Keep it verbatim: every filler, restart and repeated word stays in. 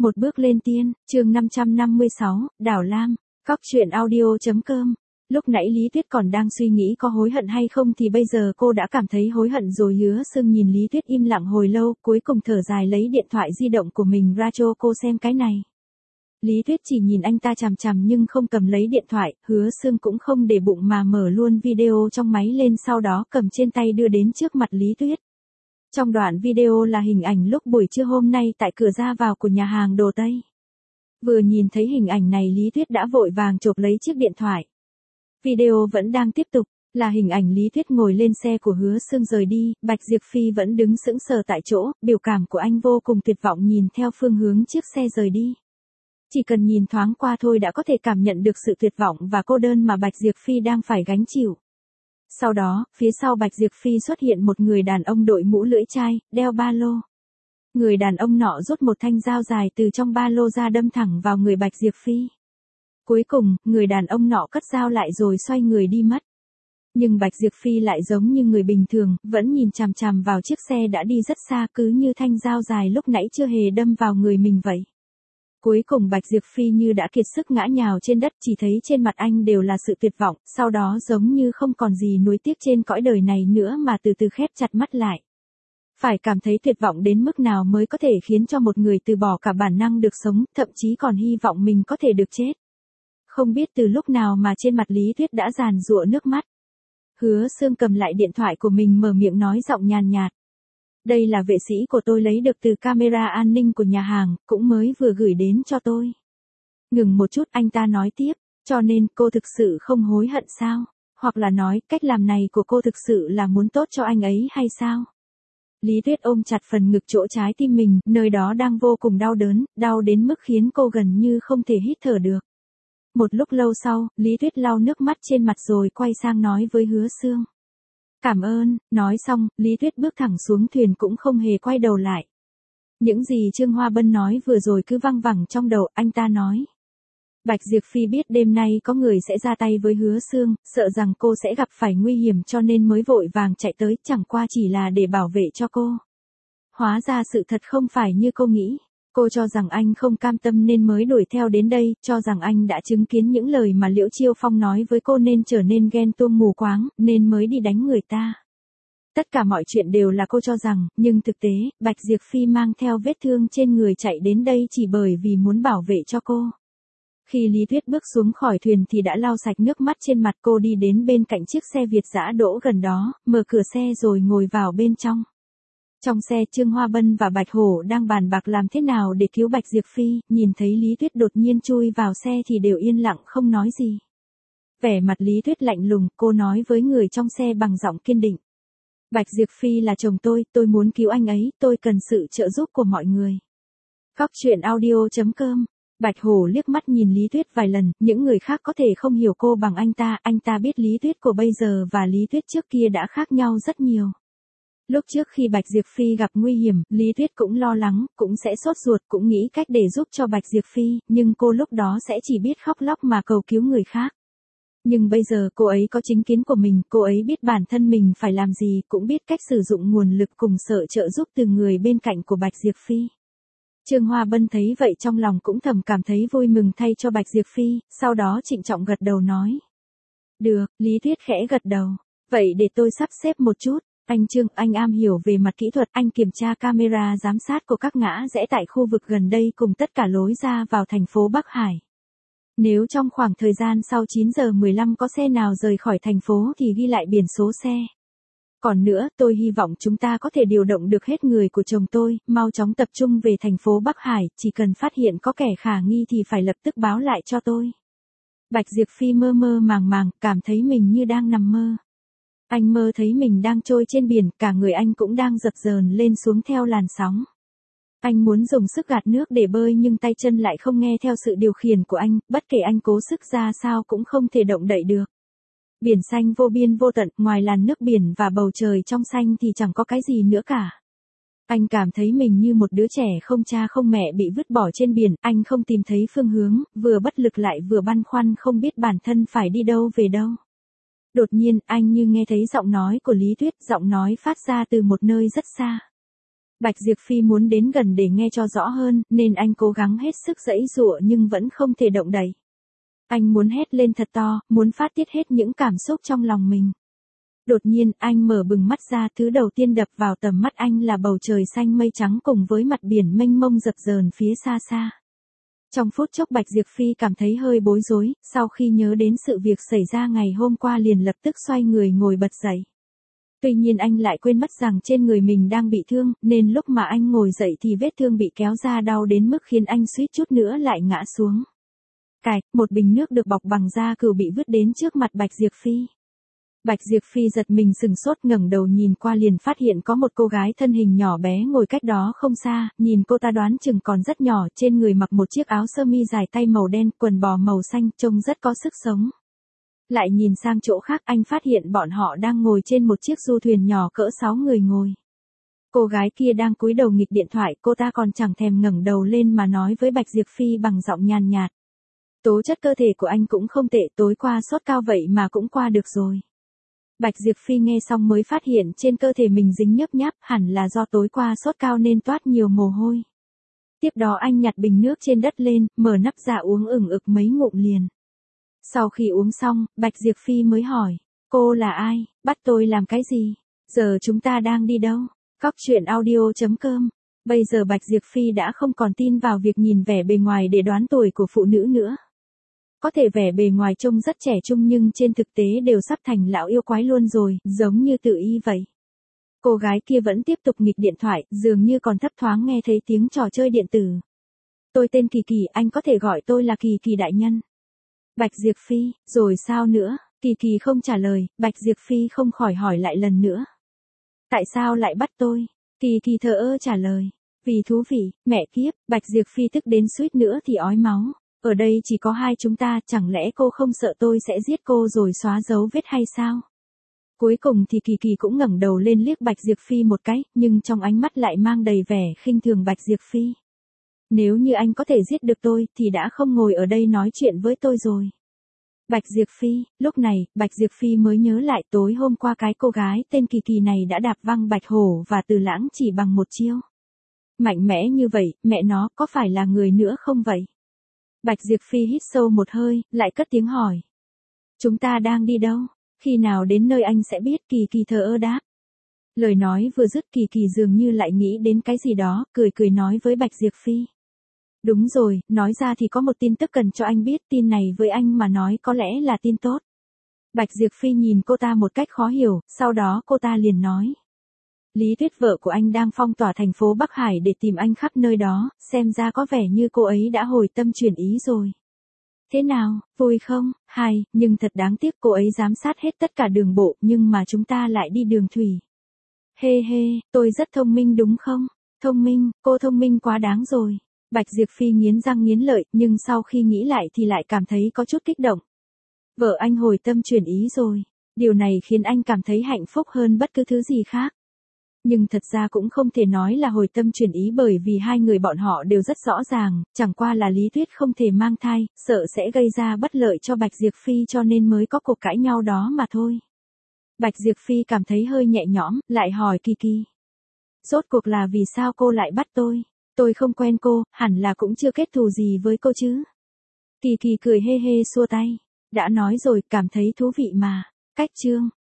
Một bước lên tiên, chương năm trăm năm mươi sáu, Đảo Lam, Cóc truyện audio.com. Lúc nãy Lý Tuyết còn đang suy nghĩ có hối hận hay không thì bây giờ cô đã cảm thấy hối hận rồi. Hứa Sương nhìn Lý Tuyết im lặng hồi lâu, cuối cùng thở dài lấy điện thoại di động của mình ra cho cô xem cái này. Lý Tuyết chỉ nhìn anh ta chằm chằm nhưng không cầm lấy điện thoại, Hứa Sương cũng không để bụng mà mở luôn video trong máy lên, sau đó cầm trên tay đưa đến trước mặt Lý Tuyết. Trong đoạn video là hình ảnh lúc buổi trưa hôm nay tại cửa ra vào của nhà hàng đồ Tây. Vừa nhìn thấy hình ảnh này Lý Tuyết đã vội vàng chộp lấy chiếc điện thoại. Video vẫn đang tiếp tục, là hình ảnh Lý Tuyết ngồi lên xe của Hứa Sương rời đi, Bạch Diệp Phi vẫn đứng sững sờ tại chỗ, biểu cảm của anh vô cùng tuyệt vọng nhìn theo phương hướng chiếc xe rời đi. Chỉ cần nhìn thoáng qua thôi đã có thể cảm nhận được sự tuyệt vọng và cô đơn mà Bạch Diệp Phi đang phải gánh chịu. Sau đó, phía sau Bạch Diệp Phi xuất hiện một người đàn ông đội mũ lưỡi chai, đeo ba lô. Người đàn ông nọ rút một thanh dao dài từ trong ba lô ra đâm thẳng vào người Bạch Diệp Phi. Cuối cùng, người đàn ông nọ cất dao lại rồi xoay người đi mất. Nhưng Bạch Diệp Phi lại giống như người bình thường, vẫn nhìn chằm chằm vào chiếc xe đã đi rất xa, cứ như thanh dao dài lúc nãy chưa hề đâm vào người mình vậy. Cuối cùng Bạch Diệp Phi như đã kiệt sức ngã nhào trên đất, chỉ thấy trên mặt anh đều là sự tuyệt vọng, sau đó giống như không còn gì nuối tiếc trên cõi đời này nữa mà từ từ khép chặt mắt lại. Phải cảm thấy tuyệt vọng đến mức nào mới có thể khiến cho một người từ bỏ cả bản năng được sống, thậm chí còn hy vọng mình có thể được chết. Không biết từ lúc nào mà trên mặt Lý Tuyết đã giàn giụa nước mắt. Hứa Sương cầm lại điện thoại của mình mở miệng nói giọng nhàn nhạt. Đây là vệ sĩ của tôi lấy được từ camera an ninh của nhà hàng, cũng mới vừa gửi đến cho tôi. Ngừng một chút anh ta nói tiếp, cho nên cô thực sự không hối hận sao? Hoặc là nói cách làm này của cô thực sự là muốn tốt cho anh ấy hay sao? Lý Tuyết ôm chặt phần ngực chỗ trái tim mình, nơi đó đang vô cùng đau đớn, đau đến mức khiến cô gần như không thể hít thở được. Một lúc lâu sau, Lý Tuyết lau nước mắt trên mặt rồi quay sang nói với Hứa Sương. Cảm ơn, nói xong, Lý Tuyết bước thẳng xuống thuyền cũng không hề quay đầu lại. Những gì Trương Hoa Bân nói vừa rồi cứ văng vẳng trong đầu, anh ta nói. Bạch Diệp Phi biết đêm nay có người sẽ ra tay với Hứa Sương, sợ rằng cô sẽ gặp phải nguy hiểm cho nên mới vội vàng chạy tới, chẳng qua chỉ là để bảo vệ cho cô. Hóa ra sự thật không phải như cô nghĩ. Cô cho rằng anh không cam tâm nên mới đuổi theo đến đây, cho rằng anh đã chứng kiến những lời mà Liễu Chiêu Phong nói với cô nên trở nên ghen tuông mù quáng, nên mới đi đánh người ta. Tất cả mọi chuyện đều là cô cho rằng, nhưng thực tế, Bạch Diệp Phi mang theo vết thương trên người chạy đến đây chỉ bởi vì muốn bảo vệ cho cô. Khi Lý Tuyết bước xuống khỏi thuyền thì đã lau sạch nước mắt trên mặt, cô đi đến bên cạnh chiếc xe Việt dã đỗ gần đó, mở cửa xe rồi ngồi vào bên trong. Trong xe Trương Hoa Bân và Bạch Hổ đang bàn bạc làm thế nào để cứu Bạch Diệp Phi, nhìn thấy Lý Tuyết đột nhiên chui vào xe thì đều yên lặng không nói gì. Vẻ mặt Lý Tuyết lạnh lùng, cô nói với người trong xe bằng giọng kiên định. Bạch Diệp Phi là chồng tôi, tôi muốn cứu anh ấy, tôi cần sự trợ giúp của mọi người. Cóc truyện audio.com. Bạch Hổ liếc mắt nhìn Lý Tuyết vài lần, những người khác có thể không hiểu cô bằng anh ta, anh ta biết Lý Tuyết của bây giờ và Lý Tuyết trước kia đã khác nhau rất nhiều. Lúc trước khi Bạch Diệp Phi gặp nguy hiểm, Lý Tuyết cũng lo lắng, cũng sẽ sốt ruột, cũng nghĩ cách để giúp cho Bạch Diệp Phi, nhưng cô lúc đó sẽ chỉ biết khóc lóc mà cầu cứu người khác. Nhưng bây giờ cô ấy có chính kiến của mình, cô ấy biết bản thân mình phải làm gì, cũng biết cách sử dụng nguồn lực cùng sự trợ giúp từ người bên cạnh của Bạch Diệp Phi. Trương Hoa Bân thấy vậy trong lòng cũng thầm cảm thấy vui mừng thay cho Bạch Diệp Phi, sau đó trịnh trọng gật đầu nói. Được, Lý Tuyết khẽ gật đầu. Vậy để tôi sắp xếp một chút. Anh Trương, anh am hiểu về mặt kỹ thuật, anh kiểm tra camera giám sát của các ngã rẽ tại khu vực gần đây cùng tất cả lối ra vào thành phố Bắc Hải. Nếu trong khoảng thời gian sau chín giờ mười lăm có xe nào rời khỏi thành phố thì ghi lại biển số xe. Còn nữa, tôi hy vọng chúng ta có thể điều động được hết người của chồng tôi, mau chóng tập trung về thành phố Bắc Hải, chỉ cần phát hiện có kẻ khả nghi thì phải lập tức báo lại cho tôi. Bạch Diệp Phi mơ mơ màng màng, cảm thấy mình như đang nằm mơ. Anh mơ thấy mình đang trôi trên biển, cả người anh cũng đang dập dờn lên xuống theo làn sóng. Anh muốn dùng sức gạt nước để bơi nhưng tay chân lại không nghe theo sự điều khiển của anh, bất kể anh cố sức ra sao cũng không thể động đậy được. Biển xanh vô biên vô tận, ngoài làn nước biển và bầu trời trong xanh thì chẳng có cái gì nữa cả. Anh cảm thấy mình như một đứa trẻ không cha không mẹ bị vứt bỏ trên biển, anh không tìm thấy phương hướng, vừa bất lực lại vừa băn khoăn không biết bản thân phải đi đâu về đâu. Đột nhiên, anh như nghe thấy giọng nói của Lý Tuyết, giọng nói phát ra từ một nơi rất xa. Bạch Diệp Phi muốn đến gần để nghe cho rõ hơn, nên anh cố gắng hết sức giãy giụa nhưng vẫn không thể động đậy. Anh muốn hét lên thật to, muốn phát tiết hết những cảm xúc trong lòng mình. Đột nhiên, anh mở bừng mắt ra, thứ đầu tiên đập vào tầm mắt anh là bầu trời xanh mây trắng cùng với mặt biển mênh mông dập dờn phía xa xa. Trong phút chốc Bạch Diệp Phi cảm thấy hơi bối rối, sau khi nhớ đến sự việc xảy ra ngày hôm qua liền lập tức xoay người ngồi bật dậy. Tuy nhiên anh lại quên mất rằng trên người mình đang bị thương, nên lúc mà anh ngồi dậy thì vết thương bị kéo ra đau đến mức khiến anh suýt chút nữa lại ngã xuống. Cạch, một bình nước được bọc bằng da cừu bị vứt đến trước mặt Bạch Diệp Phi. Bạch Diệp Phi giật mình sừng sốt, ngẩng đầu nhìn qua liền phát hiện có một cô gái thân hình nhỏ bé ngồi cách đó không xa, nhìn cô ta đoán chừng còn rất nhỏ, trên người mặc một chiếc áo sơ mi dài tay màu đen, quần bò màu xanh, trông rất có sức sống. Lại nhìn sang chỗ khác, anh phát hiện bọn họ đang ngồi trên một chiếc du thuyền nhỏ cỡ sáu người ngồi. Cô gái kia đang cúi đầu nghịch điện thoại, cô ta còn chẳng thèm ngẩng đầu lên mà nói với Bạch Diệp Phi bằng giọng nhàn nhạt. Tố chất cơ thể của anh cũng không tệ, tối qua sốt cao vậy mà cũng qua được rồi. Bạch Diệp Phi nghe xong mới phát hiện trên cơ thể mình dính nhớp nháp, hẳn là do tối qua sốt cao nên toát nhiều mồ hôi. Tiếp đó anh nhặt bình nước trên đất lên, mở nắp ra uống ửng ực mấy ngụm liền. Sau khi uống xong, Bạch Diệp Phi mới hỏi, cô là ai, bắt tôi làm cái gì, giờ chúng ta đang đi đâu? Cóc truyện audio chấm com. Bây giờ Bạch Diệp Phi đã không còn tin vào việc nhìn vẻ bề ngoài để đoán tuổi của phụ nữ nữa. Có thể vẻ bề ngoài trông rất trẻ trung nhưng trên thực tế đều sắp thành lão yêu quái luôn rồi, giống như Tự Y vậy. Cô gái kia vẫn tiếp tục nghịch điện thoại, dường như còn thấp thoáng nghe thấy tiếng trò chơi điện tử. Tôi tên Kỳ Kỳ, anh có thể gọi tôi là Kỳ Kỳ đại nhân. Bạch Diệp Phi, rồi sao nữa? Kỳ Kỳ không trả lời, Bạch Diệp Phi không khỏi hỏi lại lần nữa. Tại sao lại bắt tôi? Kỳ Kỳ thờ ơ trả lời. Vì thú vị, mẹ kiếp, Bạch Diệp Phi tức đến suýt nữa thì ói máu. Ở đây chỉ có hai chúng ta, chẳng lẽ cô không sợ tôi sẽ giết cô rồi xóa dấu vết hay sao? Cuối cùng thì Kỳ Kỳ cũng ngẩng đầu lên liếc Bạch Diệp Phi một cái, nhưng trong ánh mắt lại mang đầy vẻ khinh thường Bạch Diệp Phi. Nếu như anh có thể giết được tôi, thì đã không ngồi ở đây nói chuyện với tôi rồi. Bạch Diệp Phi, lúc này, Bạch Diệp Phi mới nhớ lại tối hôm qua cái cô gái tên Kỳ Kỳ này đã đạp văng Bạch Hổ và Từ Lãng chỉ bằng một chiêu. Mạnh mẽ như vậy, mẹ nó có phải là người nữa không vậy? Bạch Diệp Phi hít sâu một hơi, lại cất tiếng hỏi. Chúng ta đang đi đâu? Khi nào đến nơi anh sẽ biết, Kỳ Kỳ thờ ơ đáp. Lời nói vừa dứt Kỳ Kỳ dường như lại nghĩ đến cái gì đó, cười cười nói với Bạch Diệp Phi. Đúng rồi, nói ra thì có một tin tức cần cho anh biết, tin này với anh mà nói có lẽ là tin tốt. Bạch Diệp Phi nhìn cô ta một cách khó hiểu, sau đó cô ta liền nói. Lý Tuyết vợ của anh đang phong tỏa thành phố Bắc Hải để tìm anh khắp nơi đó, xem ra có vẻ như cô ấy đã hồi tâm chuyển ý rồi. Thế nào, vui không? Hay, nhưng thật đáng tiếc cô ấy giám sát hết tất cả đường bộ nhưng mà chúng ta lại đi đường thủy. Hê hê, tôi rất thông minh đúng không? Thông minh, cô thông minh quá đáng rồi. Bạch Diệp Phi nghiến răng nghiến lợi, nhưng sau khi nghĩ lại thì lại cảm thấy có chút kích động. Vợ anh hồi tâm chuyển ý rồi. Điều này khiến anh cảm thấy hạnh phúc hơn bất cứ thứ gì khác. Nhưng thật ra cũng không thể nói là hồi tâm chuyển ý bởi vì hai người bọn họ đều rất rõ ràng, chẳng qua là Lý Tuyết không thể mang thai, sợ sẽ gây ra bất lợi cho Bạch Diệp Phi cho nên mới có cuộc cãi nhau đó mà thôi. Bạch Diệp Phi cảm thấy hơi nhẹ nhõm, lại hỏi Kỳ Kỳ. Rốt cuộc là vì sao cô lại bắt tôi? Tôi không quen cô, hẳn là cũng chưa kết thù gì với cô chứ? Kỳ Kỳ cười hê hê xua tay. Đã nói rồi, cảm thấy thú vị mà. Cách chương.